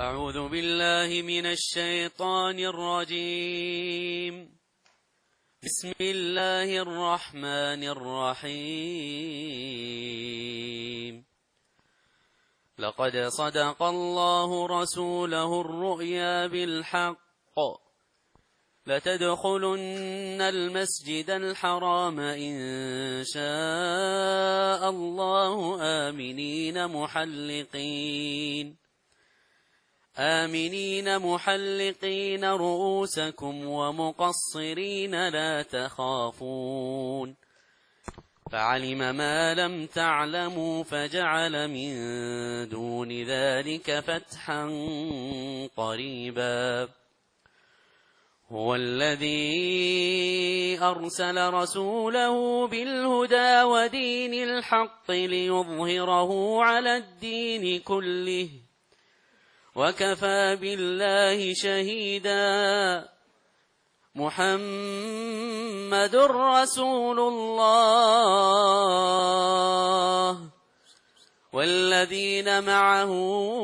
أعوذ بالله من الشيطان الرجيم. بسم الله الرحمن الرحيم. لقد صدق الله رسوله الرؤيا بالحق لتدخلن المسجد الحرام إن شاء الله آمنين محلقين رؤوسكم ومقصرين لا تخافون فعلم ما لم تعلموا فجعل من دون ذلك فتحا قريبا. هو الذي أرسل رسوله بالهدى ودين الحق ليظهره على الدين كله وكفى بالله شهيدا. محمد رسول الله والذين معه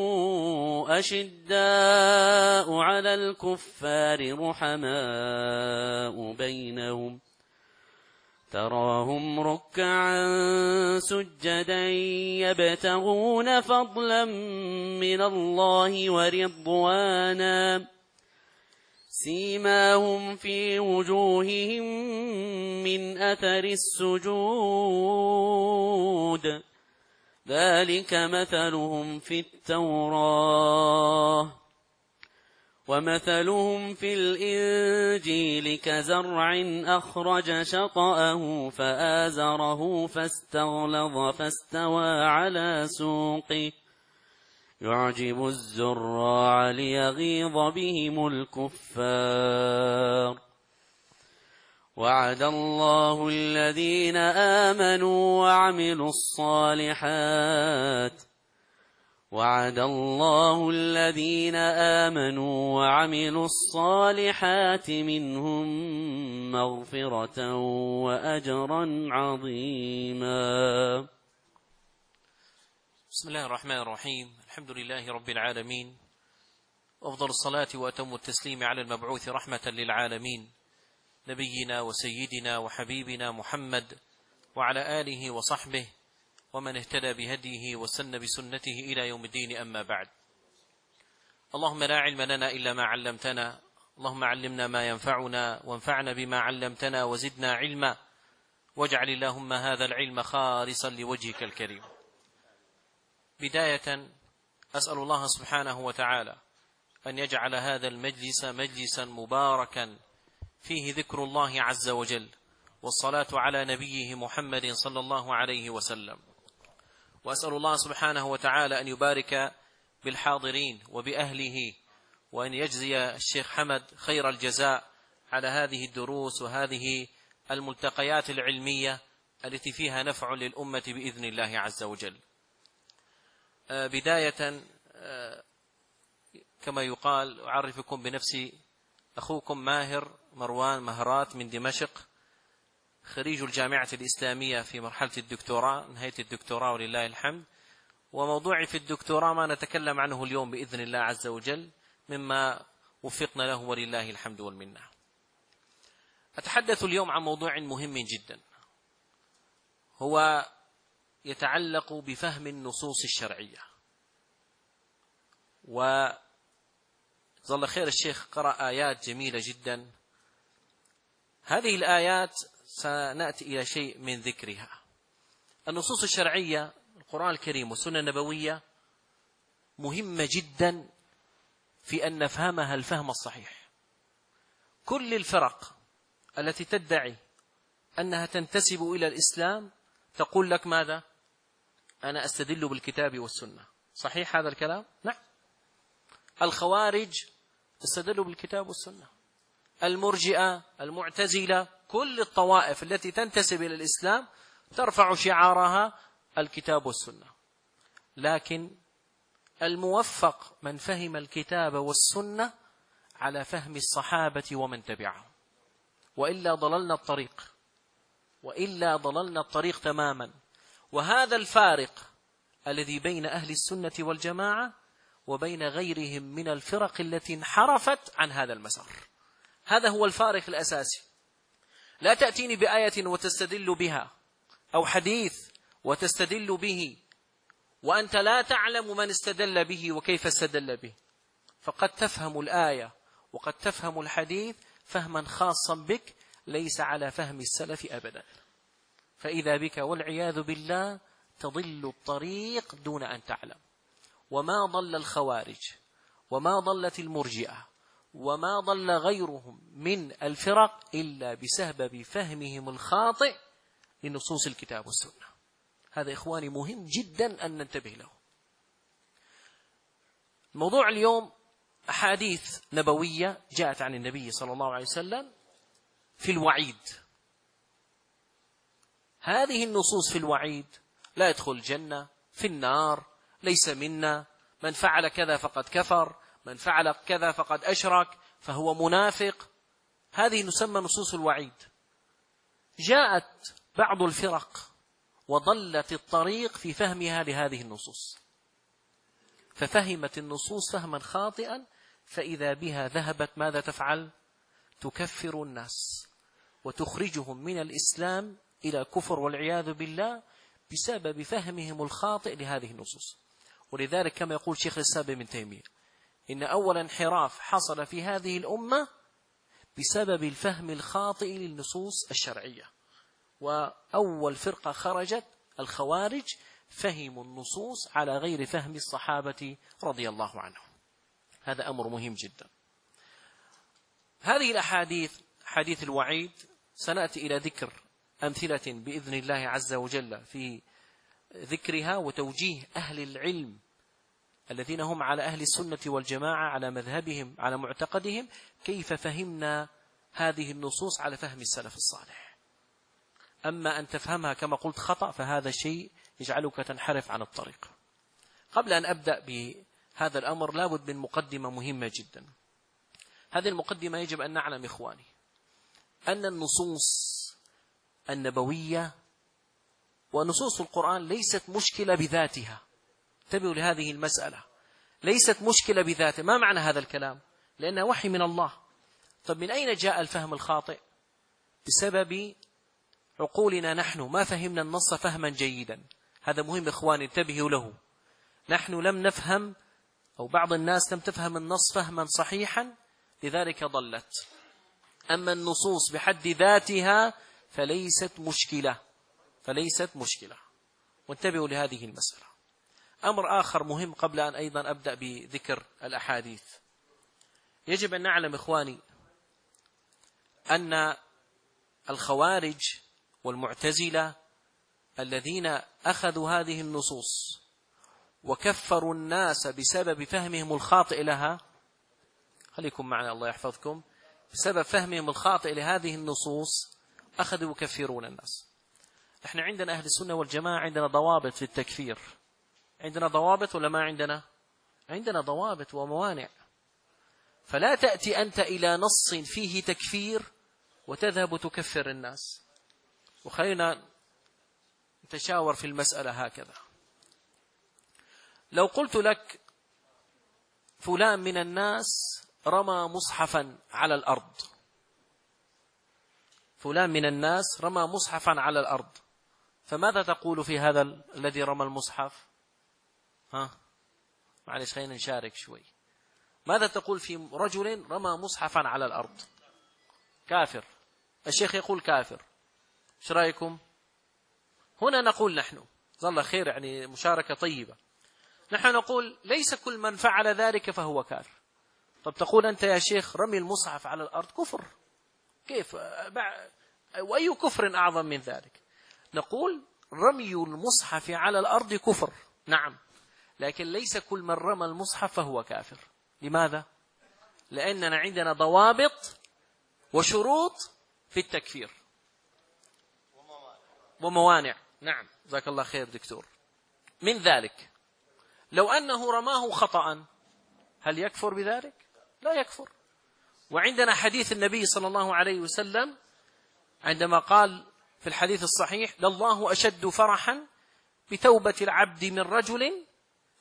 أشداء على الكفار رحماء بينهم تراهم ركعا سجدا يبتغون فضلا من الله ورضوانا سيماهم في وجوههم من أثر السجود ذلك مثلهم في التوراة ومثلهم في الإنجيل كزرع أخرج شطأه فآزره فاستغلظ فاستوى على سوقه يعجب الزراع ليغيظ بهم الكفار. وعد الله الذين آمنوا وعملوا الصالحات منهم مغفرة وأجرا عظيما. بسم الله الرحمن الرحيم. الحمد لله رب العالمين، وأفضل الصلاة وأتم التسليم على المبعوث رحمة للعالمين نبينا وسيدنا وحبيبنا محمد وعلى آله وصحبه ومن اهتدى بهديه وسن بسنته إلى يوم الدين. أما بعد، اللهم لا علم لنا إلا ما علمتنا، اللهم علمنا ما ينفعنا وانفعنا بما علمتنا وزدنا علما، واجعل اللهم هذا العلم خالصا لوجهك الكريم. بداية أسأل الله سبحانه وتعالى أن يجعل هذا المجلس مجلسا مباركا فيه ذكر الله عز وجل والصلاة على نبيه محمد صلى الله عليه وسلم. وأسأل الله سبحانه وتعالى أن يبارك بالحاضرين وبأهله، وأن يجزي الشيخ حمد خير الجزاء على هذه الدروس وهذه الملتقيات العلمية التي فيها نفع للأمة بإذن الله عز وجل. بداية كما يقال أعرفكم بنفسي، أخوكم ماهر مروان مهرات من دمشق، خريج الجامعة الإسلامية في مرحلة الدكتوراه، نهاية الدكتوراه ولله الحمد. وموضوعي في الدكتوراه ما نتكلم عنه اليوم بإذن الله عز وجل مما وفقنا له ولله الحمد والمنة. أتحدث اليوم عن موضوع مهم جدا، هو يتعلق بفهم النصوص الشرعية. وظل خير الشيخ قرأ آيات جميلة جدا. هذه الآيات سنأتي إلى شيء من ذكرها. النصوص الشرعية القرآن الكريم والسنة النبوية مهمة جدا في أن نفهمها الفهم الصحيح. كل الفرق التي تدعي أنها تنتسب إلى الإسلام تقول لك ماذا؟ أنا أستدل بالكتاب والسنة. صحيح هذا الكلام؟ نعم. الخوارج استدلوا بالكتاب والسنة، المرجئة، المعتزلة، كل الطوائف التي تنتسب إلى الإسلام ترفع شعارها الكتاب والسنة. لكن الموفق من فهم الكتاب والسنة على فهم الصحابة ومن تبعهم، وإلا ضللنا الطريق تماما. وهذا الفارق الذي بين أهل السنة والجماعة وبين غيرهم من الفرق التي انحرفت عن هذا المسار. هذا هو الفارق الأساسي. لا تأتيني بآية وتستدل بها أو حديث وتستدل به وأنت لا تعلم من استدل به وكيف استدل به، فقد تفهم الآية وقد تفهم الحديث فهما خاصا بك ليس على فهم السلف أبدا، فإذا بك والعياذ بالله تضل الطريق دون أن تعلم. وما ضل الخوارج وما ضلت المرجئة وما ضل غيرهم من الفرق إلا بسبب فهمهم الخاطئ لنصوص الكتاب والسنة. هذا إخواني مهم جدا أن ننتبه له. موضوع اليوم أحاديث نبوية جاءت عن النبي صلى الله عليه وسلم في الوعيد. هذه النصوص في الوعيد: لا يدخل الجنة، في النار، ليس منا، من فعل كذا فقد كفر، من فعل كذا فقد أشرك فهو منافق. هذه نسمى نصوص الوعيد. جاءت بعض الفرق وضلت الطريق في فهمها لهذه النصوص، ففهمت النصوص فهما خاطئا، فإذا بها ذهبت ماذا تفعل؟ تكفر الناس وتخرجهم من الإسلام إلى كفر والعياذ بالله بسبب فهمهم الخاطئ لهذه النصوص. ولذلك كما يقول شيخ الإسلام ابن تيمية إن أول انحراف حصل في هذه الأمة بسبب الفهم الخاطئ للنصوص الشرعية. وأول فرقة خرجت الخوارج فهموا النصوص على غير فهم الصحابة رضي الله عنهم. هذا أمر مهم جدا. هذه الأحاديث حديث الوعيد سنأتي إلى ذكر أمثلة بإذن الله عز وجل في ذكرها وتوجيه أهل العلم الذين هم على أهل السنة والجماعة على مذهبهم على معتقدهم كيف فهمنا هذه النصوص على فهم السلف الصالح. أما أن تفهمها كما قلت خطأ فهذا شيء يجعلك تنحرف عن الطريق. قبل أن أبدأ بهذا الأمر لابد من مقدمة مهمة جدا. هذه المقدمة يجب أن نعلم إخواني أن النصوص النبوية ونصوص القرآن ليست مشكلة بذاتها. انتبهوا لهذه المسألة، ليست مشكلة بذاتها. ما معنى هذا الكلام؟ لأنها وحي من الله. طب من أين جاء الفهم الخاطئ؟ بسبب عقولنا نحن، ما فهمنا النص فهما جيدا. هذا مهم إخواني انتبهوا له. نحن لم نفهم أو بعض الناس لم تفهم النص فهما صحيحا لذلك ضلت. أما النصوص بحد ذاتها فليست مشكلة. وانتبهوا لهذه المسألة. أمر آخر مهم قبل أن أيضا أبدأ بذكر الأحاديث، يجب أن نعلم إخواني أن الخوارج والمعتزلة الذين أخذوا هذه النصوص وكفروا الناس بسبب فهمهم الخاطئ لها، خليكم معنا الله يحفظكم، بسبب فهمهم الخاطئ لهذه النصوص أخذوا يكفرون الناس. احنا عندنا أهل السنة والجماعة عندنا ضوابط في التكفير. عندنا ضوابط ولا ما عندنا؟ عندنا ضوابط وموانع. فلا تأتي أنت إلى نص فيه تكفير وتذهب تكفر الناس. وخلينا نتشاور في المسألة هكذا. لو قلت لك فلان من الناس رمى مصحفا على الأرض، فلان من الناس رمى مصحفا على الأرض، فماذا تقول في هذا الذي رمى المصحف؟ معلش خلينا نشارك شوي. ماذا تقول في رجل رمى مصحفا على الأرض؟ كافر. الشيخ يقول كافر. ايش رأيكم؟ هنا نقول نحن ظل خير، يعني مشاركة طيبة. نحن نقول ليس كل من فعل ذلك فهو كافر. طب تقول أنت يا شيخ رمي المصحف على الأرض كفر، كيف؟ وأي كفر أعظم من ذلك؟ نقول رمي المصحف على الأرض كفر، نعم، لكن ليس كل من رمى المصحف فهو كافر. لماذا؟ لأننا عندنا ضوابط وشروط في التكفير وموانع. نعم، جزاك الله خير دكتور. من ذلك لو أنه رماه خطأ هل يكفر بذلك؟ لا يكفر. وعندنا حديث النبي صلى الله عليه وسلم عندما قال في الحديث الصحيح: لله أشد فرحا بتوبة العبد من رجل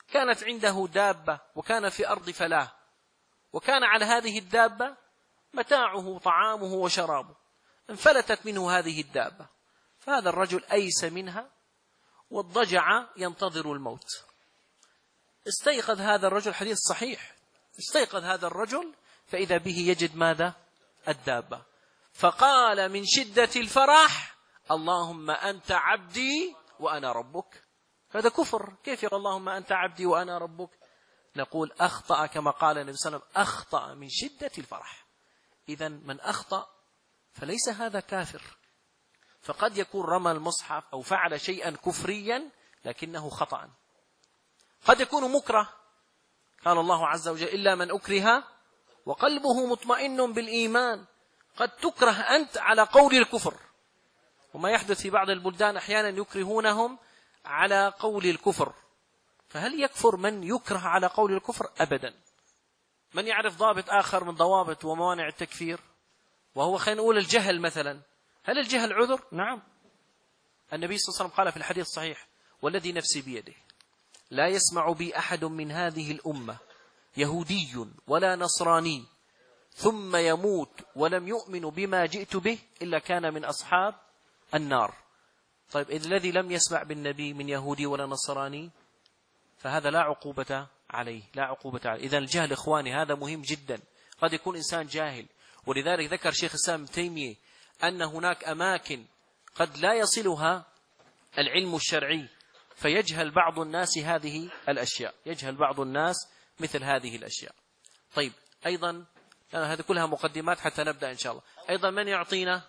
كانت عنده دابة وكان في أرض فلاة، وكان على هذه الدابة متاعه طعامه وشرابه، انفلتت منه هذه الدابة، فهذا الرجل أيس منها واضطجع ينتظر الموت. استيقظ هذا الرجل، حديث صحيح، استيقظ هذا الرجل فإذا به يجد ماذا؟ الدابة، فقال من شدة الفرح: اللهم أنت عبدي وأنا ربك. هذا كفر، كيف يقول اللهم أنت عبدي وأنا ربك؟ نقول أخطأ كما قال النبي صلى الله عليه وسلم: أخطأ من شدة الفرح. إذن من أخطأ فليس هذا كافر، فقد يكون رمى المصحف أو فعل شيئا كفريا لكنه خطأ. قد يكون مكره، قال الله عز وجل: إلا من أكره وقلبه مطمئن بالإيمان. قد تكره أنت على قول الكفر، وما يحدث في بعض البلدان أحيانا يكرهونهم على قول الكفر، فهل يكفر من يكره على قول الكفر؟ أبدا. من يعرف ضابط آخر من ضوابط وموانع التكفير، وهو خلينا نقول الجهل مثلا. هل الجهل عذر؟ نعم. النبي صلى الله عليه وسلم قال في الحديث الصحيح: والذي نفسي بيده لا يسمع بي أحد من هذه الأمة يهودي ولا نصراني ثم يموت ولم يؤمن بما جئت به إلا كان من أصحاب النار. طيب إذ الذي لم يسمع بالنبي من يهودي ولا نصراني فهذا لا عقوبة عليه، لا عقوبة عليه. إذن الجهل إخواني هذا مهم جدا، قد يكون إنسان جاهل، ولذلك ذكر شيخ الإسلام ابن تيمية أن هناك أماكن قد لا يصلها العلم الشرعي، فيجهل بعض الناس هذه الأشياء، يجهل بعض الناس مثل هذه الأشياء. طيب أيضا هذه كلها مقدمات حتى نبدأ إن شاء الله. أيضا من يعطينا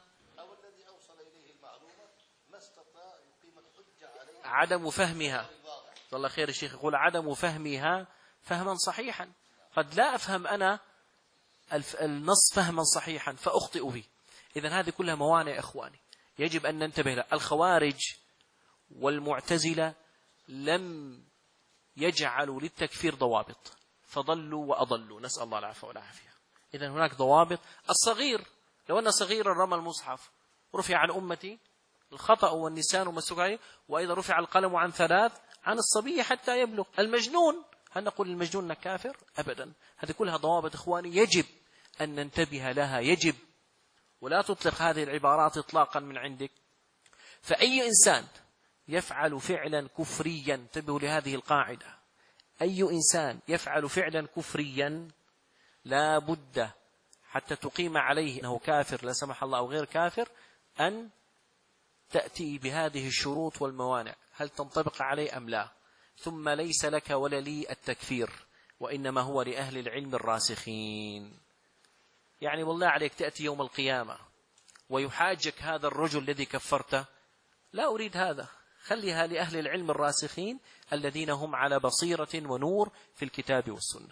عدم فهمها؟ والله خير الشيخ يقول عدم فهمها فهما صحيحا. قد لا أفهم أنا النص فهما صحيحا فأخطئ فيه. إذن هذه كلها موانع إخواني يجب أن ننتبه لها. الخوارج والمعتزلة لم يجعلوا للتكفير ضوابط فضلوا وأضلوا، نسأل الله العفو والعافية. إذن هناك ضوابط. الصغير لو أن صغيرا رمى المصحف رفع عن أمتي الخطأ والنسيان ومسوك عليه، وأيضا رفع القلم عن 3 عن الصبي حتى يبلغ. المجنون هل نقول المجنون كافر؟ أبدا. هذه كلها ضوابط إخواني يجب أن ننتبه لها، يجب، ولا تطلق هذه العبارات إطلاقا من عندك. فأي إنسان يفعل فعلا كفريا، انتبهوا لهذه القاعدة، أي إنسان يفعل فعلا كفريا لا بد حتى تقيم عليه أنه كافر لا سمح الله أو غير كافر أن تأتي بهذه الشروط والموانع، هل تنطبق عليه أم لا. ثم ليس لك ولا لي التكفير، وإنما هو لأهل العلم الراسخين. يعني والله عليك تأتي يوم القيامة ويحاجك هذا الرجل الذي كفرته، لا أريد هذا، خليها لأهل العلم الراسخين الذين هم على بصيرة ونور في الكتاب والسنة.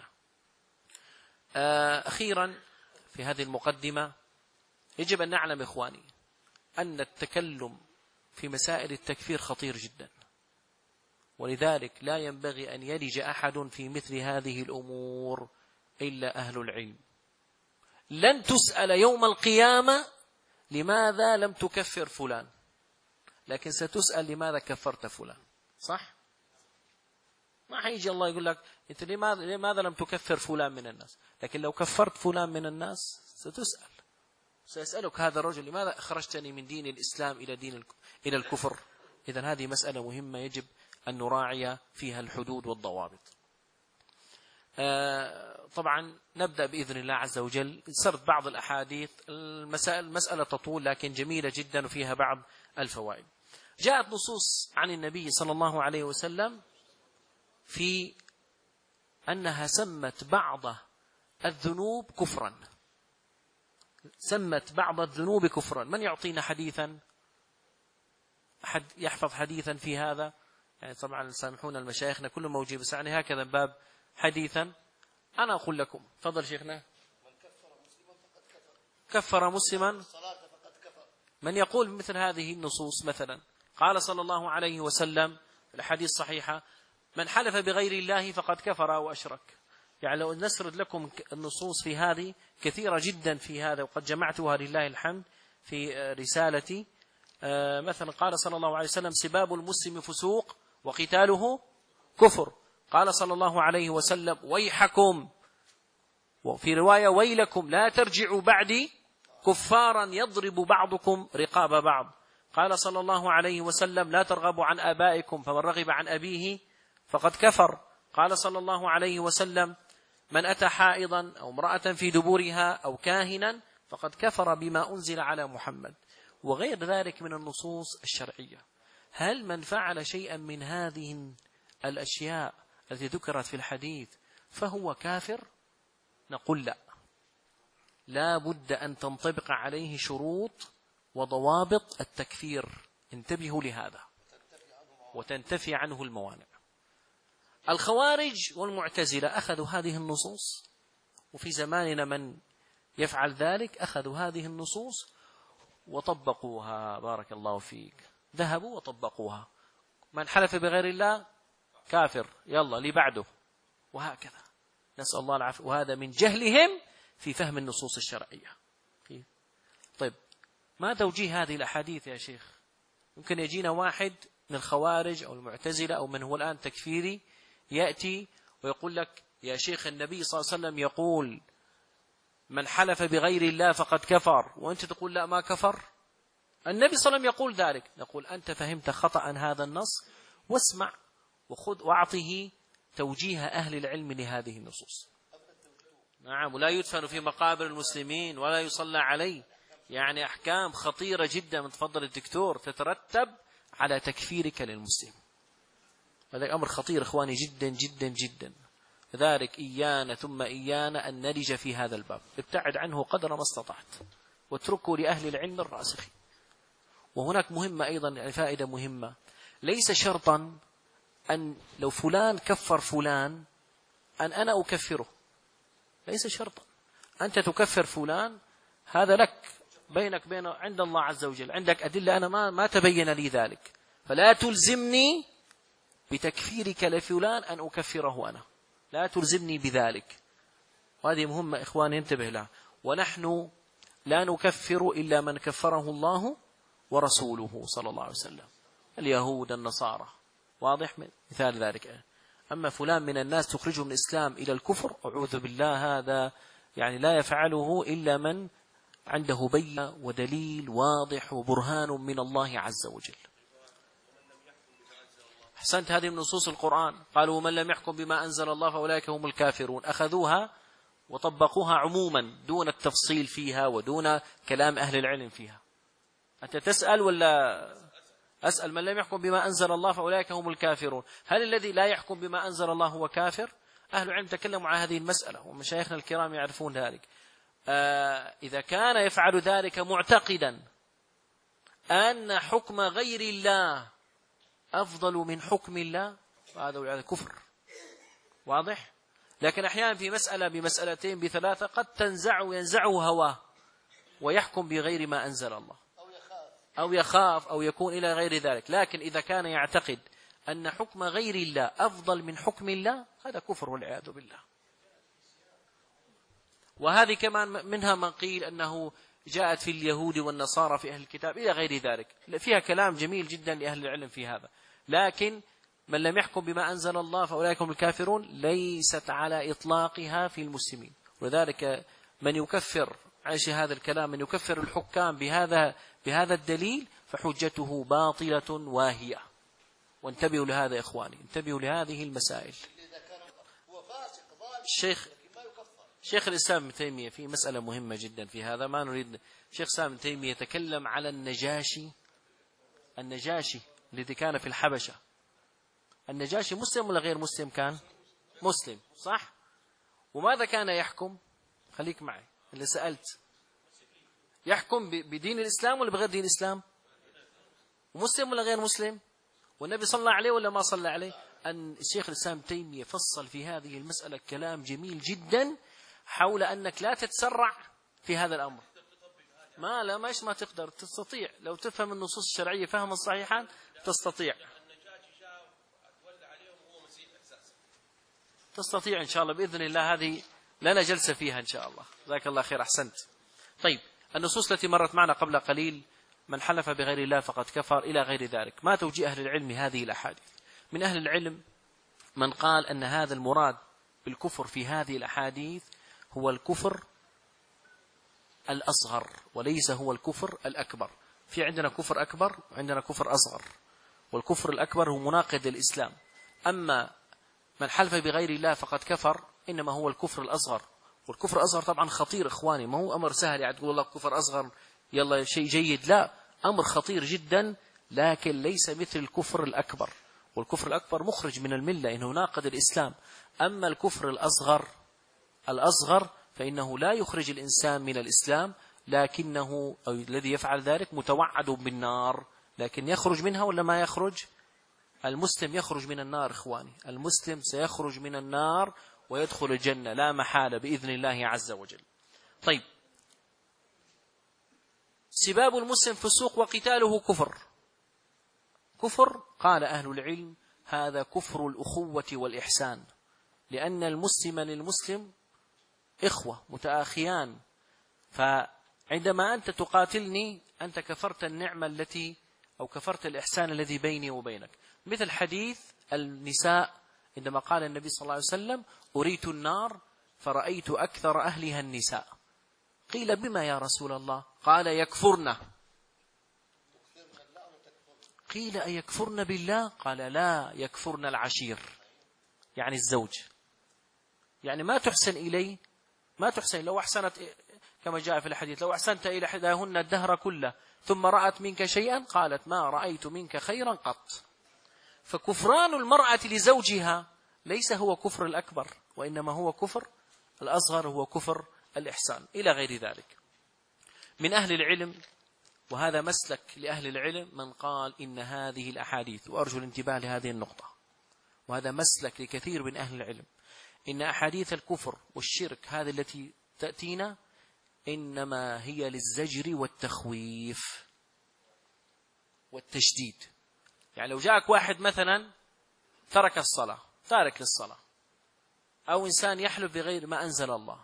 أخيرا في هذه المقدمة يجب أن نعلم إخواني أن التكلم في مسائل التكفير خطير جدا، ولذلك لا ينبغي أن يلج أحد في مثل هذه الأمور إلا أهل العلم. لن تسأل يوم القيامة لماذا لم تكفر فلان، لكن ستسأل لماذا كفرت فلان، صح؟ ما حيجي الله يقول لك أنت لماذا لم تكفر فلان من الناس، لكن لو كفرت فلان من الناس ستسأل، سيسألك هذا الرجل لماذا أخرجتني من دين الإسلام إلى الكفر. إذن هذه مسألة مهمة يجب أن نراعي فيها الحدود والضوابط. طبعا نبدأ بإذن الله عز وجل سرد بعض الأحاديث. المسألة تطول لكن جميلة جدا وفيها بعض الفوائد. جاءت نصوص عن النبي صلى الله عليه وسلم في أنها سمت بعض الذنوب كفرا، سمت بعض الذنوب كفرا. من يعطينا حديثا؟ أحد يحفظ حديثا في هذا؟ يعني طبعا سامحونا المشايخنا كلهم موجود، بس يعني هكذا باب حديثا. أنا أقول لكم تفضل شيخنا. من كفر مسلما فقد كفر مسلما الصلاة فقد كفر. من يقول مثل هذه النصوص مثلا قال صلى الله عليه وسلم في الحديث الصحيحة: من حلف بغير الله فقد كفر أو أشرك. يعني لو نسرد لكم النصوص في هذه كثيرة جدا في هذا، وقد جمعتها لله الحمد في رسالتي. مثلا قال صلى الله عليه وسلم: سباب المسلم فسوق وقتاله كفر، قال صلى الله عليه وسلم ويحكم، وفي رواية ويلكم لا ترجعوا بعدي كفارا يضرب بعضكم رقاب بعض. قال صلى الله عليه وسلم لا ترغبوا عن آبائكم فمن رغب عن أبيه فقد كفر. قال صلى الله عليه وسلم من أتى حائضا أو امرأة في دبورها أو كاهنا فقد كفر بما أنزل على محمد، وغير ذلك من النصوص الشرعية. هل من فعل شيئا من هذه الأشياء التي ذكرت في الحديث فهو كافر؟ نقول لا، لا بد أن تنطبق عليه شروط وضوابط التكفير، انتبهوا لهذا، وتنتفي عنه الموانع. الخوارج والمعتزلة أخذوا هذه النصوص، وفي زماننا من يفعل ذلك أخذوا هذه النصوص وطبقوها، بارك الله فيك، ذهبوا وطبقوها، من حلف بغير الله كافر، يلا لي بعده، وهكذا، نسأل الله العافية. وهذا من جهلهم في فهم النصوص الشرعية. طيب ما توجيه هذه الأحاديث يا شيخ؟ يمكن يجينا واحد من الخوارج أو المعتزلة أو من هو الآن تكفيري يأتي ويقول لك يا شيخ النبي صلى الله عليه وسلم يقول من حلف بغير الله فقد كفر، وأنت تقول لا ما كفر، النبي صلى الله عليه وسلم يقول ذلك. نقول أنت فهمت خطأ هذا النص، واسمع وخذ واعطه توجيه أهل العلم لهذه النصوص. نعم، ولا يدفن في مقابر المسلمين ولا يصلى عليه، يعني أحكام خطيرة جدا من تفضل الدكتور تترتب على تكفيرك للمسلم. هذا أمر خطير إخواني جدا جدا جدا، لذلك إيانا ثم إيانا أن نلج في هذا الباب، ابتعد عنه قدر ما استطعت واتركه لأهل العلم الراسخين. وهناك مهمة أيضا، يعني فائدة مهمة، ليس شرطا أن لو فلان كفر فلان أن أنا أكفره، ليس شرطا. أنت تكفر فلان هذا لك بينك بينه عند الله عز وجل، عندك أدلة، أنا ما تبين لي ذلك، فلا تلزمني بتكفيرك لفلان أن أكفره أنا، لا تلزمني بذلك. وهذه مهمة إخواني انتبه لها. ونحن لا نكفر إلا من كفره الله ورسوله صلى الله عليه وسلم، اليهود النصارى، واضح مثال ذلك. أما فلان من الناس تخرجه من الإسلام إلى الكفر أعوذ بالله، هذا يعني لا يفعله إلا من عنده بينة ودليل واضح وبرهان من الله عز وجل. أحسنت، هذه من نصوص القرآن، قالوا من لم يحكم بما أنزل الله فأولئك هم الكافرون، أخذوها وطبقوها عموما دون التفصيل فيها ودون كلام أهل العلم فيها. أنت تسأل ولا أسأل؟ من لم يحكم بما أنزل الله فأولئك هم الكافرون، هل الذي لا يحكم بما أنزل الله هو كافر؟ أهل العلم تكلموا عن هذه المسألة ومشايخنا الكرام يعرفون ذلك. إذا كان يفعل ذلك معتقدا أن حكم غير الله أفضل من حكم الله فهذا كفر، واضح؟ لكن أحيانا في مسألة بمسألتين بثلاثة قد ينزعه هواه ويحكم بغير ما أنزل الله، أو يخاف أو يكون إلى غير ذلك. لكن إذا كان يعتقد أن حكم غير الله أفضل من حكم الله هذا كفر والعياذ بالله. وهذه كمان منها من قيل أنه جاءت في اليهود والنصارى في أهل الكتاب إلى غير ذلك، فيها كلام جميل جدا لأهل العلم في هذا. لكن من لم يحكم بما أنزل الله فأولئك هم الكافرون ليست على إطلاقها في المسلمين. وذلك من يكفر عيش هذا الكلام، من يكفر الحكام بهذا الدليل فحجته باطلة واهية. وانتبهوا لهذا يا إخواني، انتبهوا لهذه المسائل. شيخ الإسلام ابن تيمية في مسألة مهمة جدا في هذا، ما نريد. شيخ الإسلام ابن تيمية يتكلم على النجاشي الذي كان في الحبشة. النجاشي مسلم ولا غير مسلم؟ كان مسلم، صح؟ وماذا كان يحكم؟ خليك معي اللي سألت، يحكم بدين الإسلام ولا بغير دين الإسلام؟ مسلم ولا غير مسلم؟ والنبي صلى عليه ولا ما صلى عليه؟ أن الشيخ الإسلام ابن تيمية فصل في هذه المسألة كلام جميل جدا حول أنك لا تتسرع في هذا الأمر. ما تقدر، تستطيع لو تفهم النصوص الشرعية فهما صحيحا تستطيع إن شاء الله بإذن الله. هذه لنا جلسة فيها إن شاء الله. جزاك الله خير، أحسنت. طيب النصوص التي مرت معنا قبل قليل، من حلف بغير الله فقد كفر إلى غير ذلك، ما توجيه أهل العلم هذه الأحاديث؟ من أهل العلم من قال أن هذا المراد بالكفر في هذه الأحاديث هو الكفر الأصغر وليس هو الكفر الأكبر. في عندنا كفر أكبر وعندنا كفر أصغر، والكفر الأكبر هو مناقض للإسلام. أما من حلف بغير الله فقد كفر إنما هو الكفر الأصغر، والكفر الأصغر طبعا خطير إخواني، ما هو أمر سهل يعني تقول الله كفر أصغر يلا شيء جيد، لا، أمر خطير جدا، لكن ليس مثل الكفر الأكبر، والكفر الأكبر مخرج من الملة إنه ناقض الإسلام. أما الكفر الأصغر فإنه لا يخرج الإنسان من الإسلام، لكنه أو الذي يفعل ذلك متوعد بالنار، لكن يخرج منها ولا ما يخرج؟ المسلم يخرج من النار إخواني، المسلم سيخرج من النار ويدخل الجنة لا محالة بإذن الله عز وجل. طيب، سباب المسلم فسوق وقتاله كفر قال أهل العلم هذا كفر الأخوة والإحسان، لأن المسلم للمسلم إخوة متآخيان، فعندما أنت تقاتلني أنت كفرت النعمة التي أو كفرت الإحسان الذي بيني وبينك. مثل حديث النساء عندما قال النبي صلى الله عليه وسلم أريت النار فرأيت أكثر أهلها النساء، قيل بما يا رسول الله؟ قال يكفرن. قيل أيكفرن بالله؟ قال لا، يكفرن العشير، يعني الزوج، يعني ما تحسن إليه، ما تحسن. لو أحسنت كما جاء في الحديث لو أحسنت إلى إحداهن الدهر كله ثم رأت منك شيئا قالت ما رأيت منك خيرا قط. فكفران المرأة لزوجها ليس هو كفر الأكبر، وإنما هو كفر الأصغر، هو كفر الإحسان إلى غير ذلك. من أهل العلم، وهذا مسلك لأهل العلم، من قال إن هذه الأحاديث، وأرجو الانتباه لهذه النقطة، وهذا مسلك لكثير من أهل العلم، إن أحاديث الكفر والشرك هذه التي تأتينا إنما هي للزجر والتخويف والتشديد. يعني لو جاءك واحد مثلا ترك الصلاة، تارك للصلاة، أو إنسان يحلف بغير ما أنزل الله،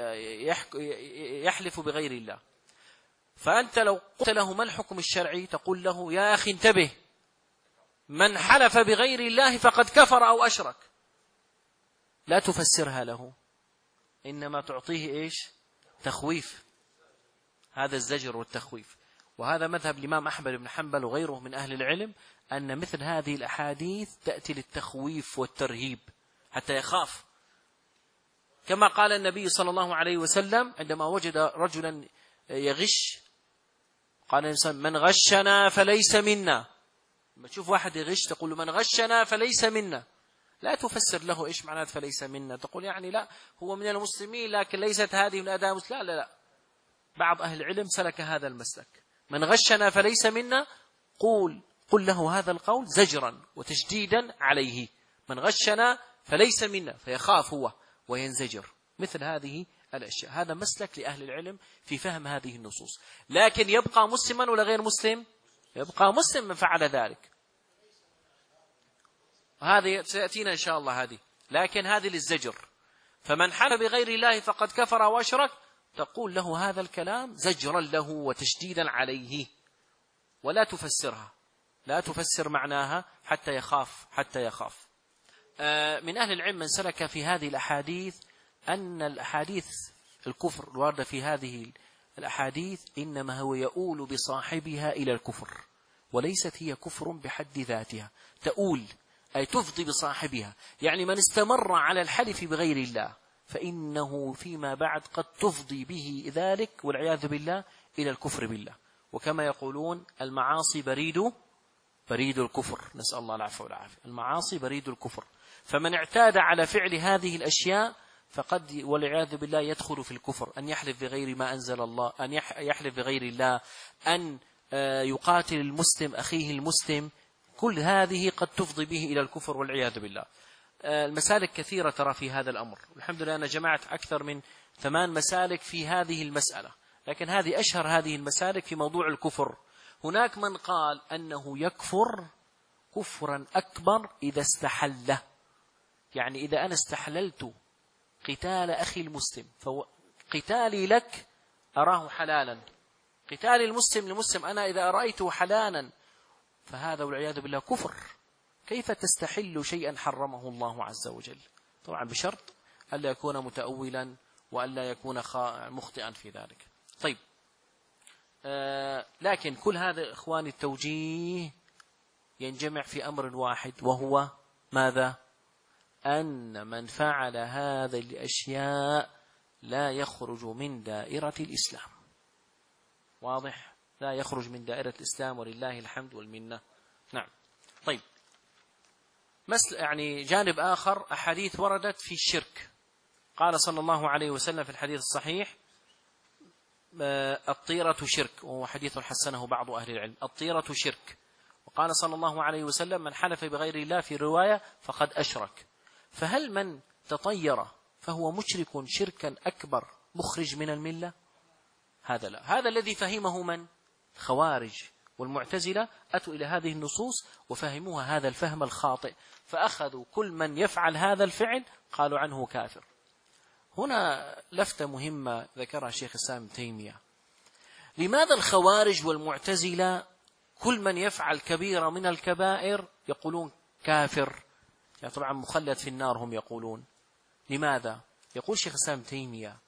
يحلف بغير الله، فأنت لو قلت له ما الحكم الشرعي تقول له يا أخي انتبه، من حلف بغير الله فقد كفر أو أشرك، لا تفسرها له، إنما تعطيه إيش؟ تخويف، هذا الزجر والتخويف. وهذا مذهب الإمام أحمد بن حنبل وغيره من أهل العلم، أن مثل هذه الأحاديث تأتي للتخويف والترهيب حتى يخاف، كما قال النبي صلى الله عليه وسلم عندما وجد رجلا يغش، قال الإنسان من غشنا فليس منا. لما تشوف واحد يغش تقول له من غشنا فليس منا، لا تفسر له إيش معناه فليس منا، تقول يعني لا هو من المسلمين لكن ليست هذه من أداء مسلم. لا، بعض أهل العلم سلك هذا المسلك، من غشنا فليس منا، قل له هذا القول زجرا وتشديدا عليه، من غشنا فليس منا، فيخاف هو وينزجر. مثل هذه الأشياء، هذا مسلك لأهل العلم في فهم هذه النصوص. لكن يبقى مسلما ولا غير مسلم؟ يبقى مسلم من فعل ذلك، هذه سيأتينا إن شاء الله هذه، لكن هذه للزجر. فمن حلف بغير الله فقد كفر وأشرك، تقول له هذا الكلام زجرا له وتشديدا عليه، ولا تفسرها، لا تفسر معناها حتى يخاف. من أهل العلم من سلك في هذه الأحاديث أن الأحاديث الكفر الواردة في هذه الأحاديث إنما هو يؤول بصاحبها إلى الكفر، وليست هي كفر بحد ذاتها، تؤول أي تفضي بصاحبها، يعني من استمر على الحلف بغير الله فإنه فيما بعد قد تفضي به ذلك والعياذ بالله إلى الكفر بالله. وكما يقولون المعاصي بريد الكفر، نسأل الله العفو والعافية، المعاصي بريد الكفر. فمن اعتاد على فعل هذه الأشياء فقد والعياذ بالله يدخل في الكفر، أن يحلف بغير ما أنزل الله، أن يحلف بغير الله، أن يقاتل المسلم أخيه المسلم، كل هذه قد تفضي به إلى الكفر والعياذ بالله. المسالك كثيرة ترى في هذا الأمر، الحمد لله أنا جمعت أكثر من 8 مسالك في هذه المسألة، لكن هذه أشهر هذه المسالك في موضوع الكفر. هناك من قال أنه يكفر كفرا أكبر إذا استحله، يعني إذا أنا استحللت قتال أخي المسلم فقتالي لك أراه حلالا، قتال المسلم لمسلم أنا إذا رأيته حلالا، فهذا والعياذ بالله كفر، كيف تستحل شيئا حرمه الله عز وجل؟ طبعا بشرط ألا يكون متأولا وألا يكون مخطئا في ذلك. طيب، لكن كل هذا إخواني التوجيه ينجمع في أمر واحد، وهو ماذا؟ أن من فعل هذه الأشياء لا يخرج من دائرة الإسلام. واضح؟ لا يخرج من دائرة الإسلام، ولله الحمد والمنة. نعم. طيب، يعني جانب آخر، أحاديث وردت في الشرك. قال صلى الله عليه وسلم في الحديث الصحيح: الطيرة شرك، وهو حديث حسنه بعض أهل العلم. الطيرة شرك. وقال صلى الله عليه وسلم: من حلف بغير الله في رواية فقد أشرك. فهل من تطير فهو مشرك شركا أكبر مخرج من الملة؟ هذا لا. هذا الذي فهمه من؟ الخوارج والمعتزلة أتوا إلى هذه النصوص وفهموها هذا الفهم الخاطئ، فأخذوا كل من يفعل هذا الفعل قالوا عنه كافر. هنا لفتة مهمة ذكرها الشيخ الإسلام ابن تيمية. لماذا الخوارج والمعتزلة كل من يفعل كبيرة من الكبائر يقولون كافر؟ يعني طبعا مخلد في النار هم يقولون. لماذا؟ يقول الشيخ الإسلام ابن تيمية: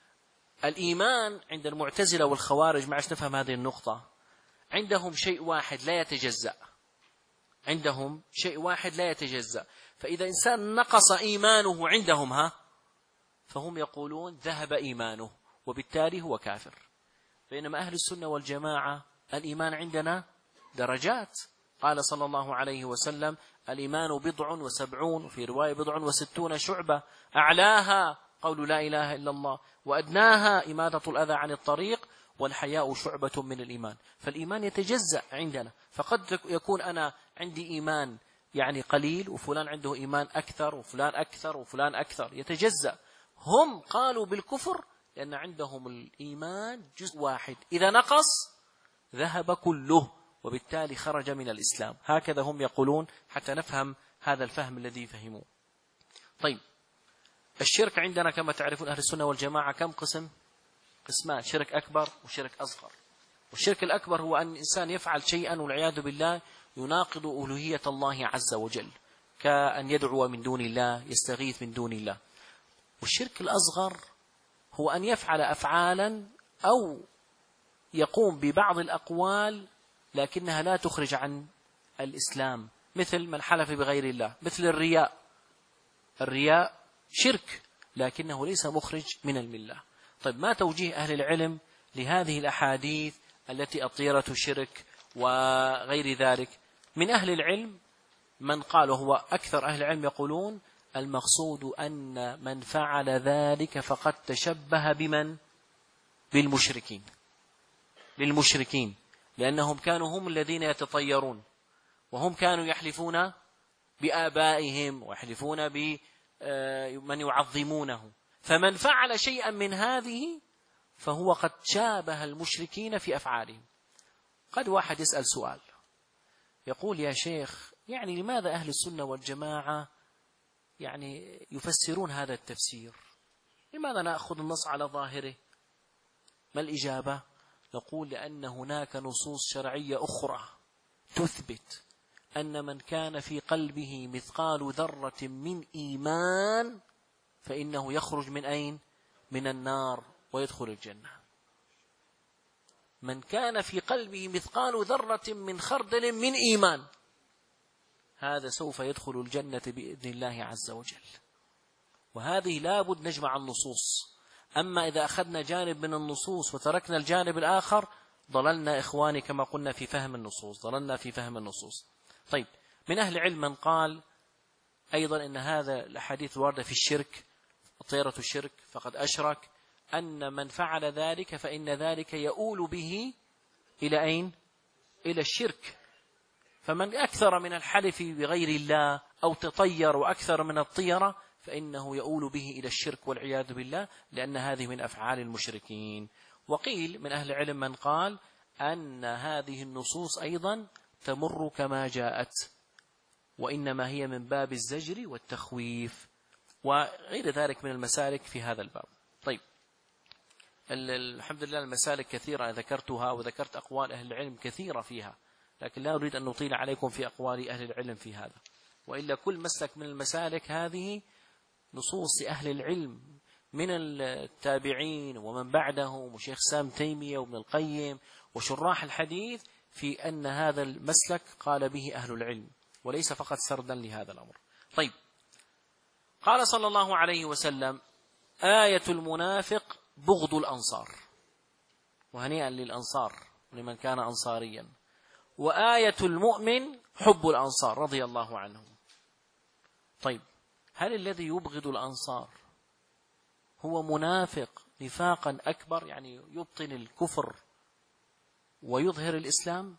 الإيمان عند المعتزلة والخوارج، معش نفهم هذه النقطة، عندهم شيء واحد لا يتجزأ. عندهم شيء واحد لا يتجزأ. فإذا إنسان نقص إيمانه عندهم فهم يقولون ذهب إيمانه، وبالتالي هو كافر. بينما أهل السنة والجماعة الإيمان عندنا درجات. قال صلى الله عليه وسلم: الإيمان 70 وفي رواية 69 شعبة، أعلاها قول لا إله إلا الله، وأدناها إماتة الأذى عن الطريق، والحياء شعبة من الإيمان. فالإيمان يتجزأ عندنا. فقد يكون أنا عندي إيمان يعني قليل، وفلان عنده إيمان أكثر، وفلان أكثر، وفلان أكثر، يتجزأ. هم قالوا بالكفر لأن عندهم الإيمان جزء واحد، إذا نقص ذهب كله، وبالتالي خرج من الإسلام. هكذا هم يقولون، حتى نفهم هذا الفهم الذي فهموه. طيب، الشرك عندنا كما تعرفون أهل السنة والجماعة كم قسم؟ قسمان: شرك أكبر وشرك أصغر. والشرك الأكبر هو أن الإنسان يفعل شيئا والعياذ بالله يناقض ألوهية الله عز وجل، كأن يدعو من دون الله، يستغيث من دون الله. والشرك الأصغر هو أن يفعل أفعالا أو يقوم ببعض الأقوال لكنها لا تخرج عن الإسلام، مثل من حلف بغير الله، مثل الرياء. الرياء شرك لكنه ليس مخرج من الملة. طيب، ما توجيه أهل العلم لهذه الأحاديث التي الطيرة شرك وغير ذلك؟ من أهل العلم من قال، وهو أكثر أهل العلم يقولون: المقصود أن من فعل ذلك فقد تشبه بمن؟ بالمشركين، لأنهم كانوا هم الذين يتطيرون، وهم كانوا يحلفون بآبائهم ويحلفون بمن يعظمونه. فمن فعل شيئا من هذه فهو قد شابه المشركين في أفعالهم. قد واحد يسأل سؤال يقول: يا شيخ، يعني لماذا أهل السنة والجماعة يعني يفسرون هذا التفسير؟ لماذا نأخذ النص على ظاهره؟ ما الإجابة؟ نقول: لأن هناك نصوص شرعية أخرى تثبت أن من كان في قلبه مثقال ذرة من إيمان فإنه يخرج من أين؟ من النار ويدخل الجنة. من كان في قلبه مثقال ذرة من خردل من إيمان، هذا سوف يدخل الجنة بإذن الله عز وجل. وهذه لابد نجمع النصوص. أما إذا أخذنا جانب من النصوص وتركنا الجانب الآخر ضللنا إخواني كما قلنا في فهم النصوص. طيب، من أهل العلم من قال أيضا إن هذا الأحاديث الواردة في الشرك، طيرة الشرك فقد أشرك، أن من فعل ذلك فإن ذلك يؤول به إلى أين؟ إلى الشرك. فمن أكثر من الحلف بغير الله أو تطير وأكثر من الطيرة فإنه يؤول به إلى الشرك والعياذ بالله، لأن هذه من أفعال المشركين. وقيل من أهل العلم من قال أن هذه النصوص أيضا تمر كما جاءت، وإنما هي من باب الزجر والتخويف وغير ذلك من المسالك في هذا الباب. طيب، الحمد لله المسالك كثيرة ذكرتها، وذكرت أقوال أهل العلم كثيرة فيها، لكن لا أريد أن نطيل عليكم في أقوال أهل العلم في هذا، وإلا كل مسلك من المسالك هذه نصوص أهل العلم من التابعين ومن بعدهم وشيخ سام تيمية وابن القيم وشراح الحديث في أن هذا المسلك قال به أهل العلم، وليس فقط سردا لهذا الأمر. طيب، قال صلى الله عليه وسلم: آية المنافق بغض الأنصار، وهنيئا للأنصار ولمن كان أنصاريا، وآية المؤمن حب الأنصار رضي الله عنهم. طيب، هل الذي يبغض الأنصار هو منافق نفاقا أكبر، يعني يبطن الكفر ويظهر الإسلام؟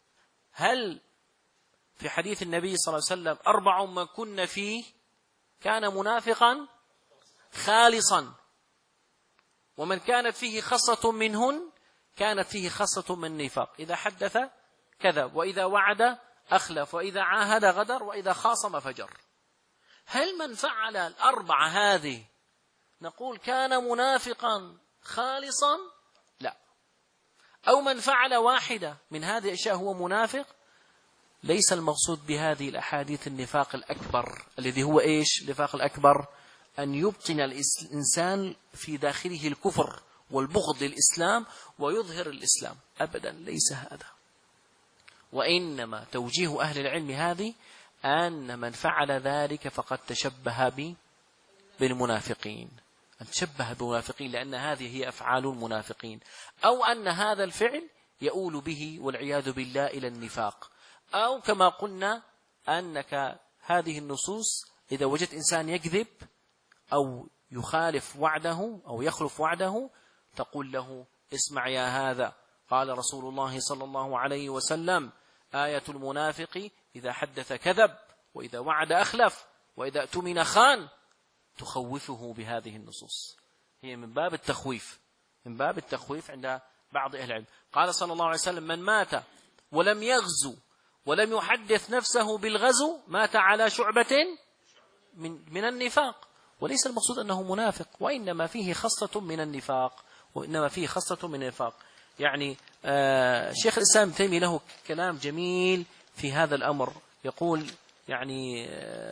هل في حديث النبي صلى الله عليه وسلم 4 من كن فيه كان منافقا خالصا، ومن كانت فيه خصة منهن كانت فيه خصة من نفاق: إذا حدث كذب، وإذا وعد أخلف، وإذا عاهد غدر، وإذا خاصم فجر. هل من فعل ال4 هذه نقول كان منافقا خالصا؟ لا. أو من فعل واحدة من هذه الأشياء هو منافق؟ ليس المقصود بهذه الأحاديث النفاق الأكبر، الذي هو إيش؟ النفاق الأكبر أن يبطن الإنسان في داخله الكفر والبغض للإسلام ويظهر الإسلام، أبدا ليس هذا. وإنما توجيه أهل العلم هذه أن من فعل ذلك فقد تشبه بالمنافقين، أن تشبه بالمنافقين، لأن هذه هي أفعال المنافقين، أو أن هذا الفعل يؤول به والعياذ بالله إلى النفاق، أو كما قلنا أنك هذه النصوص إذا وجدت إنسان يكذب أو يخالف وعده أو يخلف وعده تقول له: اسمع يا هذا، قال رسول الله صلى الله عليه وسلم: آية المنافق إذا حدث كذب، وإذا وعد أخلف، وإذا اؤتمن خان. تخوفه بهذه النصوص، هي من باب التخويف، من باب التخويف عند بعض أهل العلم. قال صلى الله عليه وسلم: من مات ولم يغزو ولم يحدث نفسه بالغزو مات على شعبة من النفاق. وليس المقصود أنه منافق، وإنما فيه خصة من النفاق، وإنما فيه خصة من النفاق. يعني شيخ الإسلام ابن تيمية له كلام جميل في هذا الأمر، يقول يعني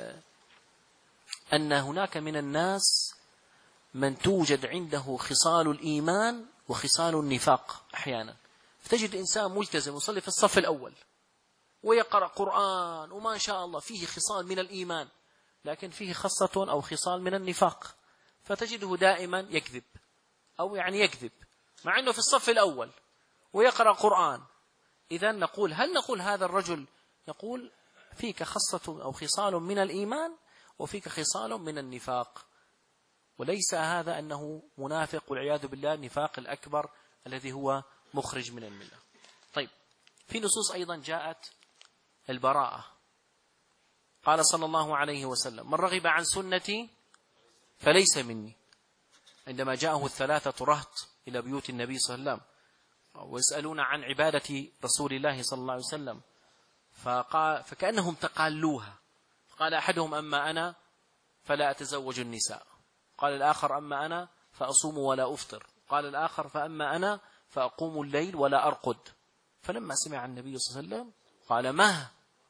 أن هناك من الناس من توجد عنده خصال الإيمان وخصال النفاق أحيانا، فتجد إنسان ملتزم يصلي في الصف الأول ويقرأ قرآن وما شاء الله فيه خصال من الإيمان، لكن فيه خصة أو خصال من النفاق، فتجده دائما يكذب، أو يعني يكذب مع أنه في الصف الأول ويقرأ قرآن. إذن نقول: هل نقول هذا الرجل؟ نقول: فيك خصة أو خصال من الإيمان وفيك خصال من النفاق، وليس هذا أنه منافق والعياذ بالله النفاق الأكبر الذي هو مخرج من الملة. طيب، في نصوص أيضا جاءت البراءة. قال صلى الله عليه وسلم: من رغب عن سنتي فليس مني. عندما جاءه 3 رهط إلى بيوت النبي صلى الله عليه وسلم ويسألون عن عبادة رسول الله صلى الله عليه وسلم، فكأنهم تقالوها، قال أحدهم: أما أنا فلا أتزوج النساء. قال الآخر: أما أنا فأصوم ولا أفطر. قال الآخر: فأما أنا فأقوم الليل ولا أرقد. فلما سمع النبي صلى الله عليه وسلم قال: ما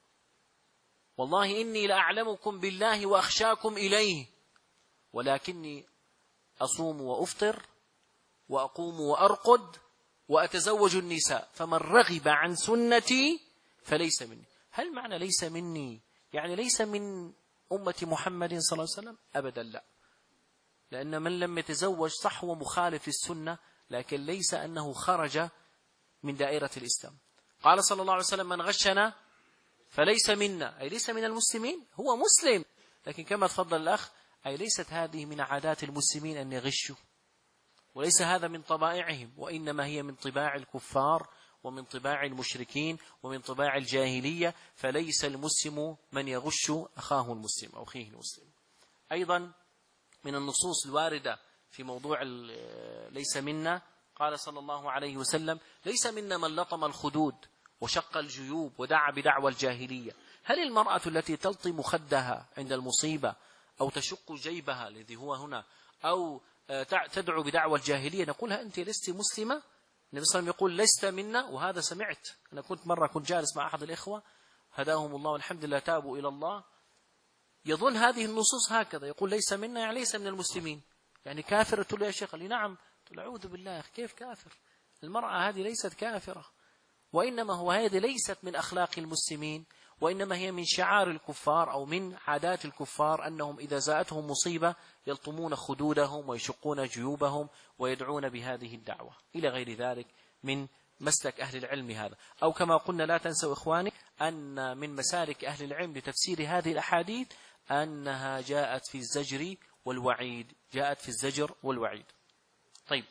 والله إني لأعلمكم بالله وأخشاكم إليه، ولكني أصوم وأفطر وأقوم وأرقد وأتزوج النساء، فمن رغب عن سنتي فليس مني. هل معنى ليس مني يعني ليس من أمة محمد صلى الله عليه وسلم؟ أبدا لا، لأن من لم يتزوج صح ومخالف السنة، لكن ليس أنه خرج من دائرة الإسلام. قال صلى الله عليه وسلم: من غشنا فليس منا، أي ليس من المسلمين، هو مسلم، لكن كما تفضل الأخ أي ليست هذه من عادات المسلمين أن يغشوا، وليس هذا من طبائعهم، وإنما هي من طباع الكفار ومن طباع المشركين ومن طباع الجاهلية. فليس المسلم من يغش أخاه المسلم أو أخيه المسلم. أيضا من النصوص الواردة في موضوع ليس منا، قال صلى الله عليه وسلم: ليس منا من لطم الخدود وشق الجيوب ودعا بدعوى الجاهلية. هل المرأة التي تلطم خدها عند المصيبة أو تشق جيبها الذي هو هنا أو تدعو بدعوى الجاهلية نقولها أنت لست مسلمة؟ النبي صلى الله عليه وسلم يقول لست منا، وهذا سمعت. أنا كنت جالس مع أحد الإخوة هداهم الله والحمد لله تابوا إلى الله، يظن هذه النصوص هكذا، يقول ليس منا يعني ليس من المسلمين، يعني كافر. قلت له يا شيخ، قال لي نعم. قلت له أعوذ بالله، كيف كافر؟ المرأة هذه ليست كافرة، وإنما هذه ليست من أخلاق المسلمين، وإنما هي من شعار الكفار أو من عادات الكفار، أنهم إذا جاءتهم مصيبة يلطمون خدودهم ويشقون جيوبهم ويدعون بهذه الدعوة إلى غير ذلك من مسلك أهل العلم هذا. أو كما قلنا لا تنسوا إخواني أن من مسالك أهل العلم لتفسير هذه الأحاديث أنها جاءت في الزجر والوعيد، جاءت في الزجر والوعيد. طيب،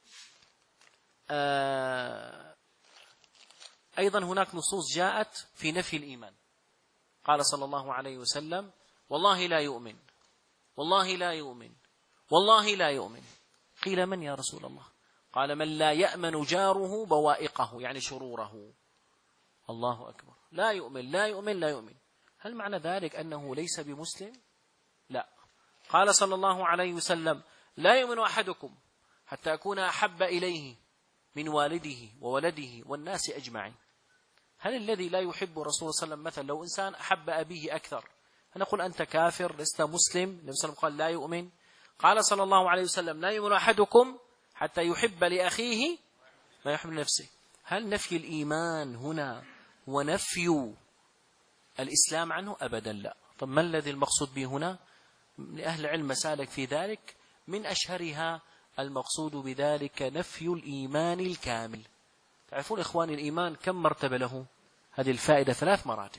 أيضا هناك نصوص جاءت في نفي الإيمان. قال صلى الله عليه وسلم والله لا يؤمن، والله لا يؤمن، والله لا يؤمن. قيل من يا رسول الله؟ قال من لا يأمن جاره بوائقه، يعني شروره. الله أكبر، لا يؤمن لا يؤمن لا يؤمن. هل معنى ذلك أنه ليس بمسلم؟ لا. قال صلى الله عليه وسلم لا يؤمن أحدكم حتى أكون أحب إليه من والده وولده والناس أجمعين. هل الذي لا يحب رسول الله صلى الله عليه وسلم مثلا لو إنسان أحب أبيه أكثر فنقول أنت كافر لست مسلم؟ النبي صلى الله عليه وسلم قال لا يؤمن. قال صلى الله عليه وسلم لا يؤمن أحدكم حتى يحب لأخيه ما يحب لنفسه. هل نفي الإيمان هنا ونفي الإسلام عنه؟ أبدا لا. طب ما الذي المقصود به هنا؟ لأهل العلم مسالك في ذلك، من أشهرها المقصود بذلك نفي الإيمان الكامل. تعرفون إخواني الإيمان كم مرتبة له؟ هذه الفائدة 3 مراتب.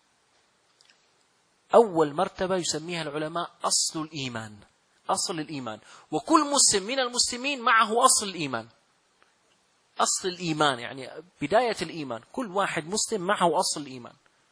أول مرتبة يسميها العلماء أصل الإيمان، أصل الإيمان، وكل مسلم من المسلمين معه أصل الإيمان. أصل الإيمان يعني بداية الإيمان، كل واحد مسلم معه أصل الإيمان.